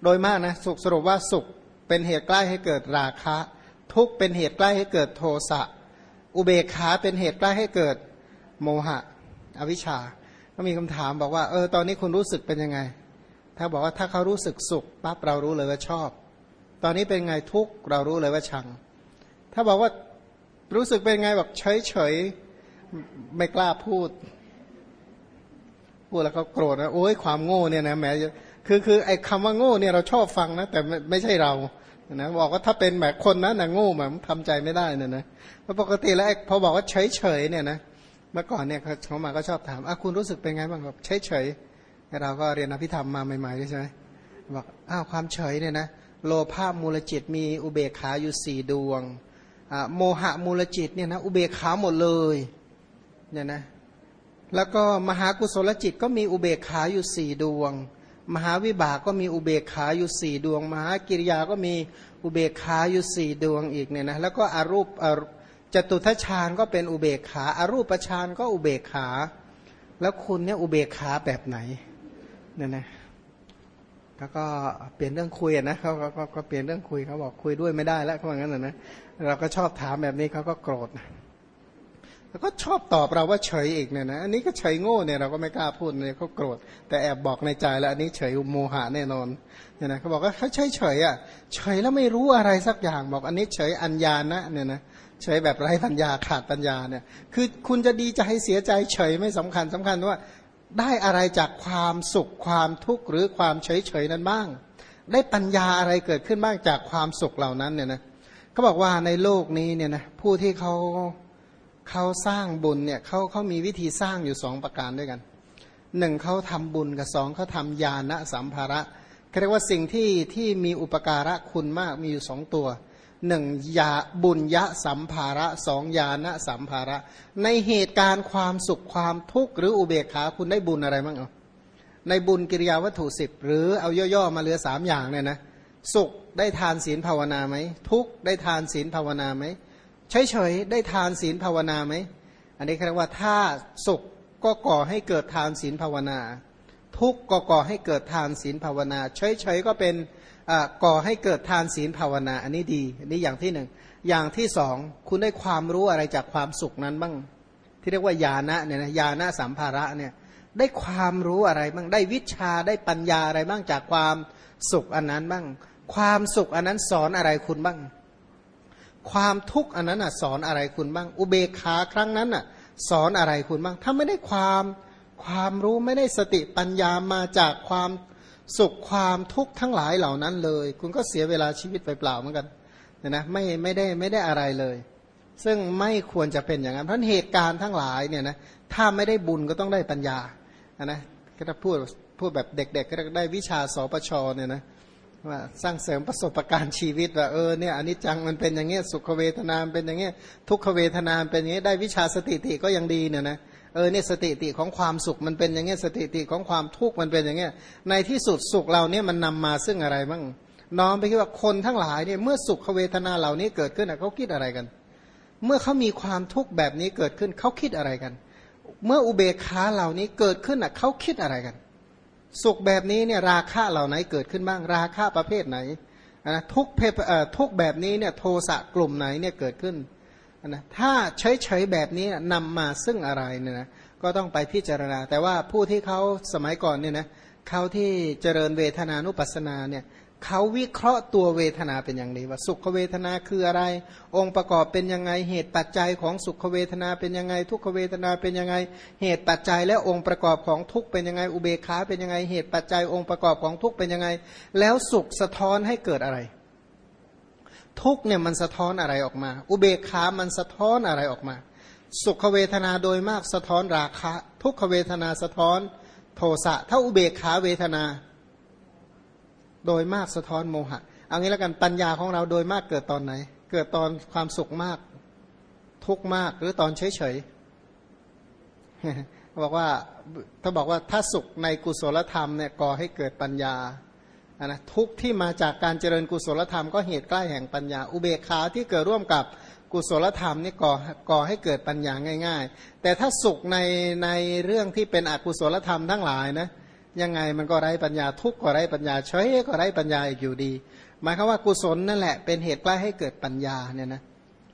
โดยมากนะสรุปว่าสุขเป็นเหตุใกล้ให้เกิดราคะทุกข์เป็นเหตุใกล้ให้เกิดโทสะอุเบกขาเป็นเหตุใกล้ให้เกิดโมหะอวิชชาก็มีคำถามบอกว่าตอนนี้คุณรู้สึกเป็นยังไงถ้าบอกว่าถ้าเขารู้สึกสุขปั๊บเรารู้เลยว่าชอบตอนนี้เป็นไงทุกข์เรารู้เลยว่าชังถ้าบอกว่ารู้สึกเป็นไงแบบเฉยๆไม่กล้าพูดแล้วเขาโกรธนะโอ้ยความโง่เนี่ยนะแหมคือไอ้คำว่าโง่เนี่ยเราชอบฟังนะแต่ไม่ใช่เรานะบอกว่าถ้าเป็นแบบคนนั้นนะโง่แบบทำใจไม่ได้เนี่ยนะเพราะปกติแล้วพอบอกว่าเฉยๆเนี่ยนะเมื่อก่อนเนี่ยเขามาก็ชอบถามคุณรู้สึกเป็นไงบ้างแบบเฉยๆเราก็เรียนอภิธรรมมาใหม่ๆใช่ไหมบอกความเฉยเนี่ยนะโลภะมูลจิตมีอุเบกขาอยู่4ดวงโมหะมูลจิตเนี่ยนะอุเบกขาหมดเลยเนี่ยนะแล้วก็มหากุศลจิตก็มีอุเบกขาอยู่4ดวงมหาวิบากก็มีอุเบกขาอยู่4ดวงมหากิริยาก็มีอุเบกขาอยู่4ดวงอีกเนี่ยนะแล้วก็อรูปจตุทัชฌานก็เป็นอุเบกขาอารูปฌานก็อุเบกขาแล้วคุณเนี่ยอุเบกขาแบบไหนเนี่ยนะแล้วก็เปลี่ยนเรื่องคุยนะเขาก็เปลี่ยนเรื่องคุยเขาบอกคุยด้วยไม่ได้แล้วเขาบอกงั้นนะเราก็ชอบถามแบบนี้เขาก็โกรธแล้วก็ชอบตอบเราว่าเฉยอีกเนี่ยนะอันนี้ก็เฉยโง่เนี่ยเราก็ไม่กล้าพูดเลยเขาโกรธแต่แอบบอกในใจแล้วอันนี้เฉยโมหะแน่นอนเนี่ยนะเขาบอกว่าเขาเฉยเฉยเฉยแล้วไม่รู้อะไรสักอย่างบอกอันนี้เฉยอัญญานะเนี่ยนะเฉยแบบไร้ปัญญาขาดปัญญาเนี่ยคือคุณจะดีใจเสียใจเฉยไม่สำคัญว่าได้อะไรจากความสุขความทุกข์หรือความเฉยเฉยนั้นบ้างได้ปัญญาอะไรเกิดขึ้นบ้างจากความสุขเหล่านั้นเนี่ยนะเขาบอกว่าในโลกนี้เนี่ยนะผู้ที่เขาสร้างบุญเนี่ยเขามีวิธีสร้างอยู่2ประการด้วยกัน1เขาทำบุญกับ2เขาทำญาณสัมภาระเรียกว่าสิ่งที่มีอุปการะคุณมากมีอยู่2ตัว1ยาบุญยะสัมภาระ2ญาณสัมภาระในเหตุการณ์ความสุขความทุกข์หรืออุเบกขาคุณได้บุญอะไรบ้างในบุญกิริยาวัตถุ10หรือเอาย่อๆมาเหลือ3อย่างเนี่ยนะสุขได้ทานศีลภาวนาไหมทุกข์ได้ทานศีลภาวนาไหมเฉยๆได้ทานศีลภาวนาไหมอันนี้เรียกว่าถ้าสุขก็ก่อให้เกิดทานศีลภาวนาทุกข์ก็ก่อให้เกิดทานศีลภาวนาเฉยๆก็เป็นก่อให้เกิดทานศีลภาวนาอันนี้ดีอันนี้อย่างที่1อย่างที่2คุณได้ความรู้อะไรจากความสุขนั้นบ้างที่เรียกว่าญาณะเนี่ยนะญาณสัมภาระเนี่ยได้ความรู้อะไรบ้างได้วิชาได้ปัญญาอะไรบ้างจากความสุขอันนั้นบ้างความสุขอันนั้นสอนอะไรคุณบ้างความทุกข์อันนั้นสอนอะไรคุณบ้างอุเบกขาครั้งนั้นสอนอะไรคุณบ้างถ้าไม่ได้ความรู้ไม่ได้สติปัญญามาจากความสุขความทุกข์ทั้งหลายเหล่านั้นเลยคุณก็เสียเวลาชีวิตไปเปล่าเหมือนกันนะไม่ได้อะไรเลยซึ่งไม่ควรจะเป็นอย่างนั้นเพราะเหตุการณ์ทั้งหลายเนี่ยนะถ้าไม่ได้บุญก็ต้องได้ปัญญานะก็ถ้าพูดแบบเด็กๆก็ได้วิชาสปชเนี่ยนะว่าสร้างเสริมประสบการณ์ชีวิตว่าเนี่ยอนิจจังมันเป็นอย่างเงี้ยสุขเวทนาเป็นอย่างเงี้ยทุกขเวทนาเป็นอย่างเงี้ยได้วิชาสติติก็ยังดีเนี่ยนะเนี่ยสติติของความสุขมันเป็นอย่างเงี้ยสติติของความทุกข์มันเป็นอย่างเงี้ยในที่สุดสุขเราเนี่ยมันนำมาซึ่งอะไรบ้างน้อมไปคิดว่าคนทั้งหลายเนี่ยเมื่อสุขเวทนาเหล่านี้เกิดขึ้นเขาคิดอะไรกันเมื่อเขามีความทุกข์แบบนี้เกิดขึ้นเขาคิดอะไรกันเมื่ออุเบกขาเหล่านี้เกิดขึ้นเขาคิดอะไรกันสุขแบบนี้เนี่ยราคะเหล่าไหนเกิดขึ้นบ้างราคะประเภทไหนนะทุกแบบนี้เนี่ยโทสะกลุ่มไหนเนี่ยเกิดขึ้นนะถ้าเฉยๆแบบนี้นำมาซึ่งอะไรเนี่ยนะก็ต้องไปพิจารณาแต่ว่าผู้ที่เขาสมัยก่อนเนี่ยนะเขาที่เจริญเวทนานุปัสสนาเนี่ยเขาวิเคราะห์ตัวเวทนาเป็นอย่างดีว่าสุขเวทนาคืออะไรองค์ประกอบเป็นยังไงเหตุปัจจัยของสุขเวทนาเป็นยังไงทุกขเวทนาเป็นยังไงเหตุปัจจัยและองค์ประกอบของทุกข์เป็นยังไงอุเบกขาเป็นยังไงเหตุปัจจัยองค์ประกอบของทุกข์เป็นยังไงแล้วสุขสะท้อนให้เกิดอะไรทุกข์เนี่ยมันสะท้อนอะไรออกมาอุเบกขามันสะท้อนอะไรออกมาสุขเวทนาโดยมากสะท้อนราคะทุกขเวทนาสะท้อนโทสะถ้าอุเบกขาเวทนาโดยมากสะท้อนโมหะเอางี้แล้วกันปัญญาของเราโดยมากเกิดตอนไหนเกิดตอนความสุขมากทุกข์มากหรือตอนเฉยๆบอกว่าถ้าสุขในกุศลธรรมเนี่ยก่อให้เกิดปัญญานะทุกข์ที่มาจากการเจริญกุศลธรรมก็เหตุใกล้แห่งปัญญาอุเบกขาที่เกิดร่วมกับกุศลธรรมนี่ก่อให้เกิดปัญญาง่ายๆแต่ถ้าสุขในเรื่องที่เป็นอกุศลธรรมทั้งหลายนะยังไงมันก็ไร้ปัญญาทุกข์ก็ไร้ปัญญาเฉยก็ไร้ปัญญาอีกอยู่ดีหมายความว่ากุศลนั่นแหละเป็นเหตุใกล้ให้เกิดปัญญาเนี่ยนะ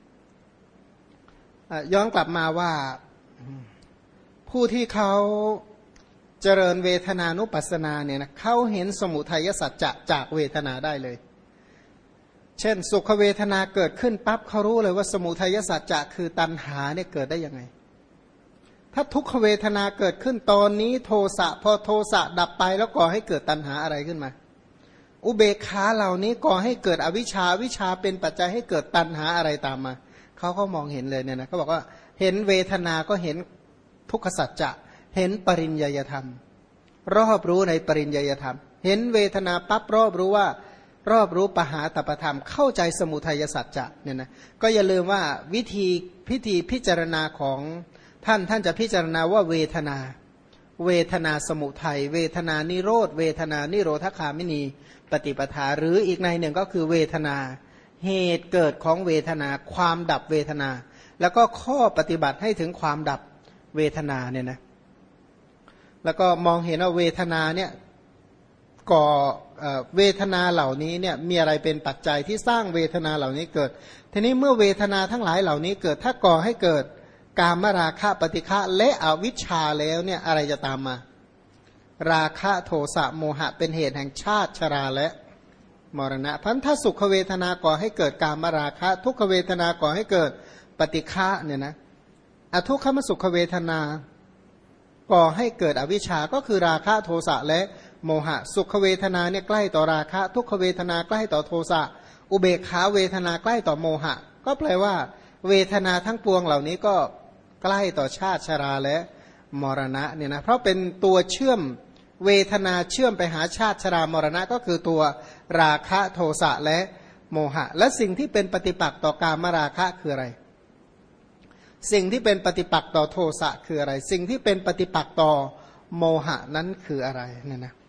ย้อนกลับมาว่าผู้ที่เขาเจริญเวทนานุปัสสนาเนี่ยนะเขาเห็นสมุทัยสัจจะจากเวทนาได้เลยเช่นสุขเวทนาเกิดขึ้นปั๊บเขารู้เลยว่าสมุทัยสัจจะคือตัณหาเนี่ยเกิดได้ยังไงถ้าทุกขเวทนาเกิดขึ้นตอนนี้โทสะพอโทสะดับไปแล้วก่อให้เกิดตัณหาอะไรขึ้นมาอุเบกขาเหล่านี้ก่อให้เกิดอวิชชาวิชาเป็นปัจจัยให้เกิดตัณหาอะไรตามมาเขาก็มองเห็นเลยเนี่ยนะเขาบอกว่าเห็นเวทนาก็เห็นทุกขสัจจะเห็นปริญญาธรรมรอบรู้ในปริญญาธรรมเห็นเวทนาปั๊บรอบรู้ว่ารอบรู้ปหาตปธรรมเข้าใจสมุทัยสัจจะเนี่ยนะก็อย่าลืมว่าวิธีพิจารณาของท่านจะพิจารณาว่าเวทนาสมุทัยเวทนานิโรธเวทนานิโรธคามินีปฏิปทาหรืออีกในหนึ่งก็คือเวทนาเหตุเกิดของเวทนาความดับเวทนาแล้วก็ข้อปฏิบัติให้ถึงความดับเวทนาเนี่ยนะแล้วก็มองเห็นว่าเวทนาเนี่ยก่อเวทนาเหล่านี้เนี่ยมีอะไรเป็นปัจจัยที่สร้างเวทนาเหล่านี้เกิดทีนี้เมื่อเวทนาทั้งหลายเหล่านี้เกิดถ้าก่อให้เกิดกามราคะปฏิฆะและอวิชชาแล้วเนี่ยอะไรจะตามมาราคะโทสะโมหะเป็นเหตุแห่งชาติชราและมรณะพันถ้าสุขเวทนาก่อให้เกิดกามราคะทุกขเวทนาก่อให้เกิดปฏิฆะเนี่ยนะอทุกขมสุขเวทนาก่อให้เกิดอวิชชาก็คือราคะโทสะและโมหะสุขเวทนาเนี่ยใกล้ต่อราคะทุกขเวทนาใกล้ต่อโทสะอุเบกขาเวทนาใกล้ต่อโมหะก็แปลว่าเวทนาทั้งปวงเหล่านี้ก็ใกล้ต่อชาติชราและมรณะเนี่ยนะเพราะเป็นตัวเชื่อมเวทนาเชื่อมไปหาชาติชรามรณะก็คือตัวราคะโทสะและโมหะและสิ่งที่เป็นปฏิปักษ์ต่อกามราคะคืออะไรสิ่งที่เป็นปฏิปักษ์ต่อโทสะคืออะไรสิ่งที่เป็นปฏิปักษ์ต่อโมหะนั้นคืออะไรเนี่ยนะ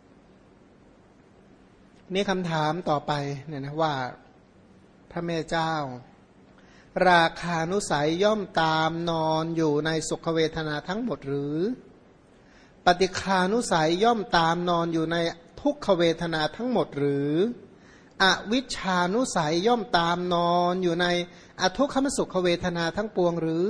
นี่คำถามต่อไปเนี่ยนะว่าพระแม่เจ้าราคานุสัยย่อมตามนอนอยู่ในสุขเวทนาทั้งหมดหรือปฏิคานุสัยย่อมตามนอนอยู่ในทุกขเวทนาทั้งหมดหรืออวิชชานุสัยย่อมตามนอนอยู่ในอทุกขมสุขเวทนาทั้งปวงหรือ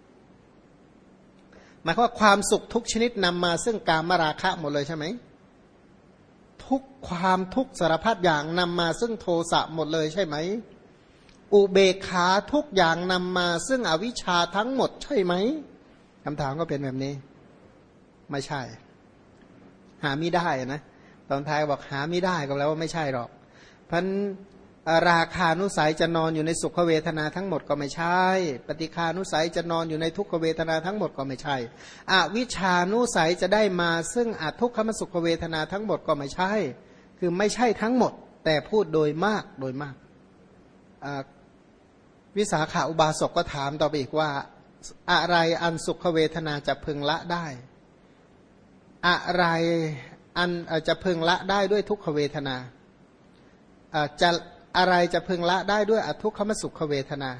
หมายความว่าความสุขทุกชนิดนำมาซึ่งกามราคะหมดเลยใช่ไหมทุกความทุกสารพัดอย่างนำมาซึ่งโทสะหมดเลยใช่ไหมอุเบกขาทุกอย่างนำมาซึ่งอวิชชาทั้งหมดใช่ไหมคำถามก็เป็นแบบนี้ไม่ใช่หาไม่ได้นะตอนท้ายบอกหาไม่ได้ก็แล้วว่าไม่ใช่หรอกเพราะราคานุสัยจะนอนอยู่ในสุขเวทนาทั้งหมดก็ไม่ใช่ปฏิคานุสัยจะนอนอยู่ในทุกขเวทนาทั้งหมดก็ไม่ใช่อวิชชานุสัยจะได้มาซึ่งอทุกขมสุขเวทนาทั้งหมดก็ไม่ใช่คือไม่ใช่ทั้งหมดแต่พูดโดยมากวิสาขาอุบาสกก็ถามต่อไปอีกว่าอะไรอันสุขเวทนาจะพึงละได้อะไรอันจะพึงละได้ด้วยทุกขเวทนาจะอะไรจะพึงละได้ด้วยอทุกขมสุขเวทนา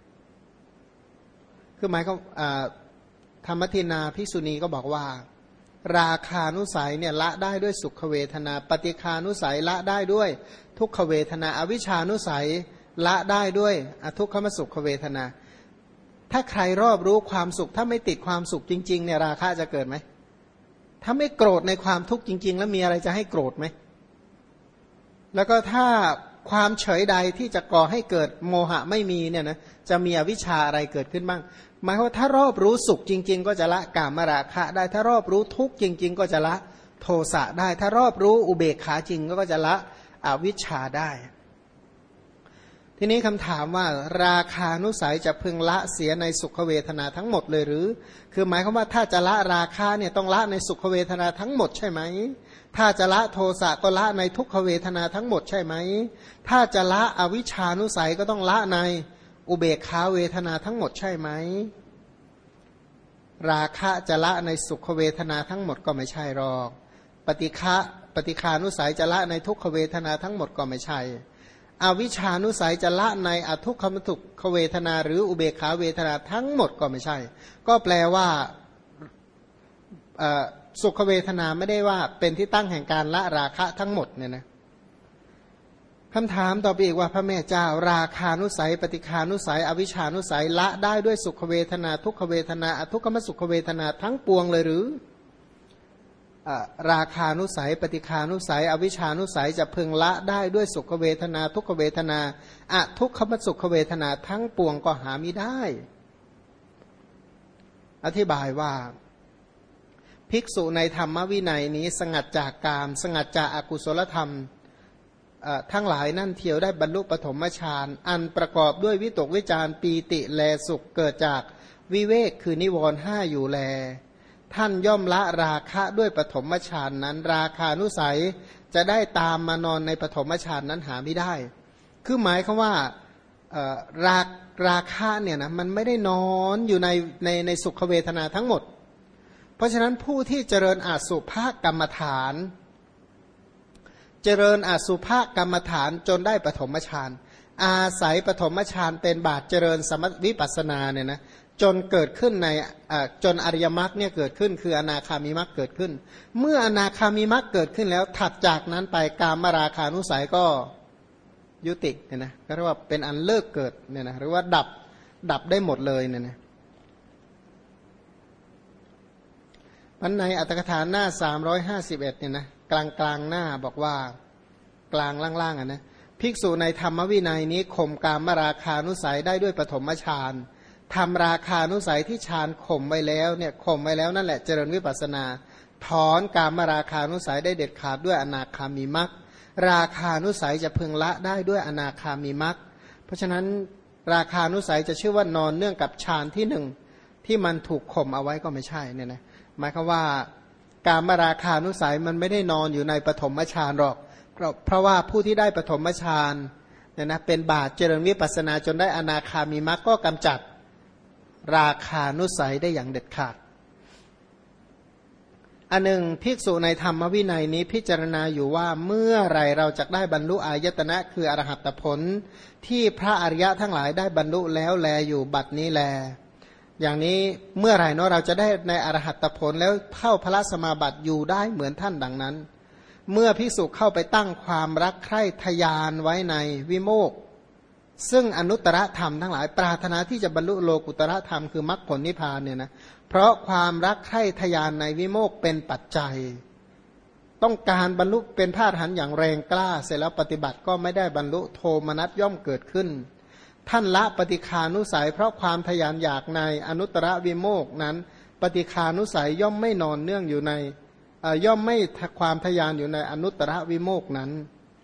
คือหมายของธรรมทินาภิกษุณีก็บอกว่าราคานุสัยเนี่ยละได้ด้วยสุขเวทนาปฏิคานุสัยละได้ด้วยทุกขเวทนาอวิชานุสัยละได้ด้วยอทุกขมสุขเวทนาถ้าใครรอบรู้ความสุขถ้าไม่ติดความสุขจริงๆเนี่ยราคะจะเกิดไหมถ้าไม่โกรธในความทุกข์จริงๆแล้วมีอะไรจะให้โกรธไหมแล้วก็ถ้าความเฉยใดที่จะก่อให้เกิดโมหะไม่มีเนี่ยนะจะมีอวิชชาอะไรเกิดขึ้นบ้างหมายว่าถ้ารอบรู้สุขจริงๆก็จะละกามราคะได้ถ้ารอบรู้ทุกข์จริงๆก็จะละโทสะได้ถ้ารอบรู้อุเบกขาจริงก็จะละอวิชชาได้ทีนี้คำถามว่าราคานุสัยจะพึงละเสียในสุขเวทนาทั้งหมดเลยหรือคือหมายความว่าถ้าจะละราคาเนี่ยต้องละในสุขเวทนาทั้งหมดใช่ไหมถ้าจะละโทสะก็ละในทุกขเวทนาทั้งหมดใช่ไหมถ้าจะละอวิชชานุสัยก็ต้องละในอุเบกขาเวทนาทั้งหมดใช่ไหมราคะจะละในสุขเวทนาทั้งหมดก็ไม่ใช่หรอกปฏิคานุสัยจะละในทุกขเวทนาทั้งหมดก็ไม่ใช่อวิชชานุสัยจะละในอทุกขมสุขเวทนาหรืออุเบกขาเวทนาทั้งหมดก็ไม่ใช่ก็แปลว่าสุขเวทนาไม่ได้ว่าเป็นที่ตั้งแห่งการละราคะทั้งหมดเนี่ยนะคำถามต่อไปอีกว่าพระแม่เจ้าราคานุสัยปฏิคานุสัยอวิชานุสัยละได้ด้วยสุขเวทนาทุกขเวทนาอทุกขมสุขเวทนาทั้งปวงเลยหรือราคานุสัยปฏิคานุสัยอวิชานุสัยจะพึงละได้ด้วยสุขเวทนาทุกขเวทนาอทุกขมสุขเวทนาทั้งปวงก็หามิได้อธิบายว่าภิกษุในธรรมวินัยนี้สงัดจากกามสงัดจากอากุศลธรรมทั้งหลายนั่นเทียวได้บรรลุปฐมฌานอันประกอบด้วยวิตกวิจารปีติแลสุขเกิดจากวิเวกคือนิวรณ์ห้าอยู่แลท่านย่อมละราคะด้วยปฐมฌานนั้นราคานุสัยจะได้ตามมานอนในปฐมฌานนั้นหาไม่ได้คือหมายคือว่าราคะเนี่ยนะมันไม่ได้นอนอยู่ในสุขเวทนาทั้งหมดเพราะฉะนั้นผู้ที่เจริญอสุภกรรมฐานเจริญอสุภกรรมฐานจนได้ปฐมฌานอาศัยปฐมฌานเป็นบาตเจริญสมถวิปัสสนาเนี่ยนะจนเกิดขึ้นในจนอริยมรรคเนี่ยเกิดขึ้นคืออนาคามิมรรคเกิดขึ้นเมื่ออนาคามิมรรคเกิดขึ้นแล้วถัดจากนั้นไปกามราคานุสัยก็ยุติเนี่ยนะก็เรียกว่าเป็นอันเลิกเกิดเนี่ยนะหรือว่าดับได้หมดเลยเนี่ยนะมันในอัตถกถาหน้า351เนี่ยนะกลางหน้าบอกว่ากลางล่างๆนะภิกษุในธรรมวินัยนี้ข่มกามราคานุสัยได้ด้วยปฐมฌานทำราคานุสัยที่ฌานข่มไว้แล้วเนี่ยข่มไว้แล้วนั่นแหละเจริญวิปัสสนาถอนกามราคานุสัยได้เด็ดขาดด้วยอนาคามิมรรคราคานุสัยจะพึงละได้ด้วยอนาคามิมรรคเพราะฉะนั้นราคานุสัยจะชื่อว่านอนเนื่องกับฌานที่หนึ่งที่มันถูกข่มเอาไว้ก็ไม่ใช่เนี่ยนะหมายความว่ากามราคานุสัยมันไม่ได้นอนอยู่ในปฐมฌานหรอกเพราะว่าผู้ที่ได้ปฐมฌานเนี่ยนะเป็นบาตเจริญวิปัสสนาจนได้อนาคามิมรรคก็กำจัดราคานุสัยได้อย่างเด็ดขาดอันหนึ่งภิกษุในธรรมวินัยนี้พิจารณาอยู่ว่าเมื่อไรเราจะได้บรรลุอายตนะคืออรหัตผลที่พระอริยะทั้งหลายได้บรรลุแล้วแลอยู่บัดนี้แลอย่างนี้เมื่อไหร่เนาะเราจะได้ในอรหัตผลแล้วเข้าพระสมาบัติอยู่ได้เหมือนท่านดังนั้นเมื่อภิกษุเข้าไปตั้งความรักใคร่ทยานไว้ในวิโมกข์ซึ่งอนุตตรธรรมทั้งหลายปรารถนาที่จะบรรลุโลกุตตรธรรมคือมรรคผลนิพพานเนี่ยนะเพราะความรักใคร่ทยานในวิโมกข์เป็นปัจจัยต้องการบรรลุเป็นพระอรหันต์อย่างแรงกล้าเสร็จแล้วปฏิบัติก็ไม่ได้บรรลุโทมนัสย่อมเกิดขึ้นท่านละปฏิคานุสัยเพราะความทยานอยากในอนุตตรวิโมกข์นั้นปฏิคานุสัยย่อมไม่นอนเนื่องอยู่ในย่อมไม่ความทยานอยู่ในอนุตตรวิโมกข์นั้น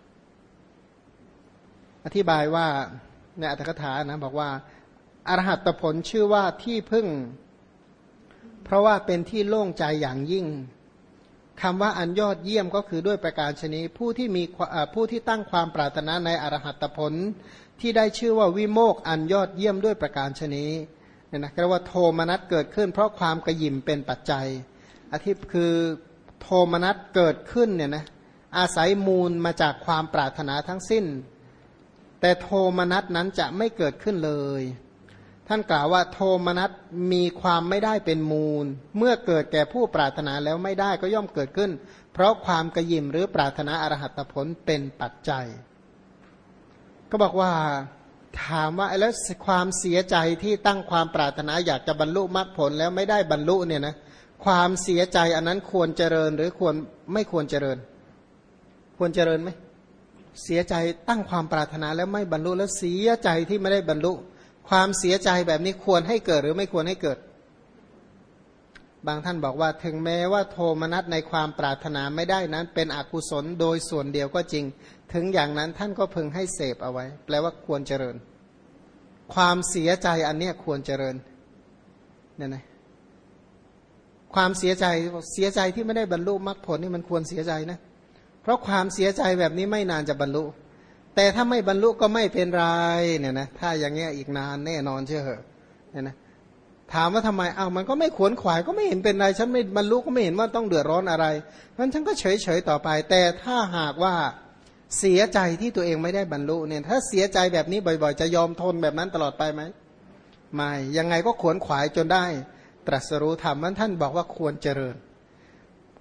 อธิบายว่าในอัตถกถานะบอกว่าอรหัตผลชื่อว่าที่พึ่งเพราะว่าเป็นที่โล่งใจอย่างยิ่งคำว่าอันยอดเยี่ยมก็คือด้วยประการชนิดผู้ที่ตั้งความปรารถนาในอรหัตผลที่ได้ชื่อว่าวิโมกข์อันยอดเยี่ยมด้วยประการชนิดเนี่ยนะเรียกว่าโทมนัสเกิดขึ้นเพราะความกระยิมเป็นปัจจัยคือโทมนัสเกิดขึ้นเนี่ยนะอาศัยมูลมาจากความปรารถนาทั้งสิ้นแต่โทมนัสนั้นจะไม่เกิดขึ้นเลยท่านกล่าวว่าโทมนัสมีความไม่ได้เป็นมูลเมื่อเกิดแก่ผู้ปรารถนาแล้วไม่ได้ก็ย่อมเกิดขึ้นเพราะความกระยิมหรือปรารถนาอรหัตผลเป็นปัจจัยก็บอกว่าถามว่าแล้วความเสียใจที่ตั้งความปรารถนาอยากจะบรรลุมรรคผลแล้วไม่ได้บรรลุเนี่ยนะความเสียใจอันนั้นควรเจริญหรือควรไม่ควรเจริญควรเจริญไหมเสียใจตั้งความปรารถนาแล้วไม่บรรลุแล้วเสียใจที่ไม่ได้บรรลุความเสียใจแบบนี้ควรให้เกิดหรือไม่ควรให้เกิดบางท่านบอกว่าถึงแม้ว่าโทมนัสในความปรารถนาไม่ได้นั้นเป็นอกุศลโดยส่วนเดียวก็จริงถึงอย่างนั้นท่านก็พึงให้เสพเอาไว้แปลว่าควรเจริญความเสียใจอันเนี้ยควรเจริญเนี่ยนะความเสียใจที่ไม่ได้บรรลุมรรคผลนี่มันควรเสียใจนะเพราะความเสียใจแบบนี้ไม่นานจะบรรลุแต่ถ้าไม่บรรลุก็ไม่เป็นไรเนี่ยนะถ้าอย่างเงี้ยอีกนานแน่นอนเชื่อเหอะเนี่ยนะถามว่าทำไมมันก็ไม่ขวนขวายก็ไม่เห็นเป็นไรฉันไม่บรรลุก็ไม่เห็นว่าต้องเดือดร้อนอะไรงั้นฉันก็เฉยต่อไปแต่ถ้าหากว่าเสียใจที่ตัวเองไม่ได้บรรลุเนี่ยถ้าเสียใจแบบนี้บ่อยๆจะยอมทนแบบนั้นตลอดไปไหมไม่ยังไงก็ขวนขวายจนได้ตรัสรู้ธรรมนั้นท่านบอกว่าควรเจริญ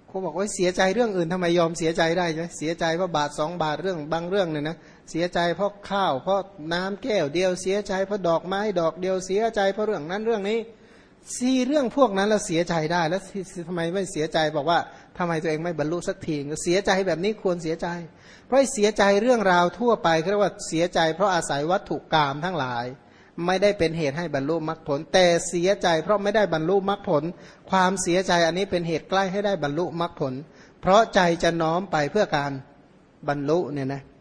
เขาบอกว่าเสียใจเรื่องอื่นทำไมยอมเสียใจได้ใช่ไหมเสียใจเพราะบาท2 บาทเรื่องบางเรื่องเนี่ยนะเสียใจเพราะข้าวเพราะน้ำแก้วเดียวเสียใจเพราะดอกไม้ดอกเดียวเสียใจเพราะเรื่องนั้นเรื่องนี้เรื่องพวกนั้นเราเสียใจได้แล้วทำไมไม่เสียใจบอกว่าทำไมตัวเองไม่บรรลุสักทีเสียใจแบบนี้ควรเสียใจเพราะเสียใจเรื่องราวทั่วไปเรียกว่าเสียใจเพราะอาศัยวัตถุกรรมทั้งหลายไม่ได้เป็นเหตุให้บรรลุมรรคผลแต่เสียใจเพราะไม่ได้บรรลุมรรคผลความเสียใจอันนี้เป็นเหตุใกล้ให้ได้บรรลุมรรคผลเพราะใจจะน้อมไปเพื่อการบรรลุเนี่ยนะ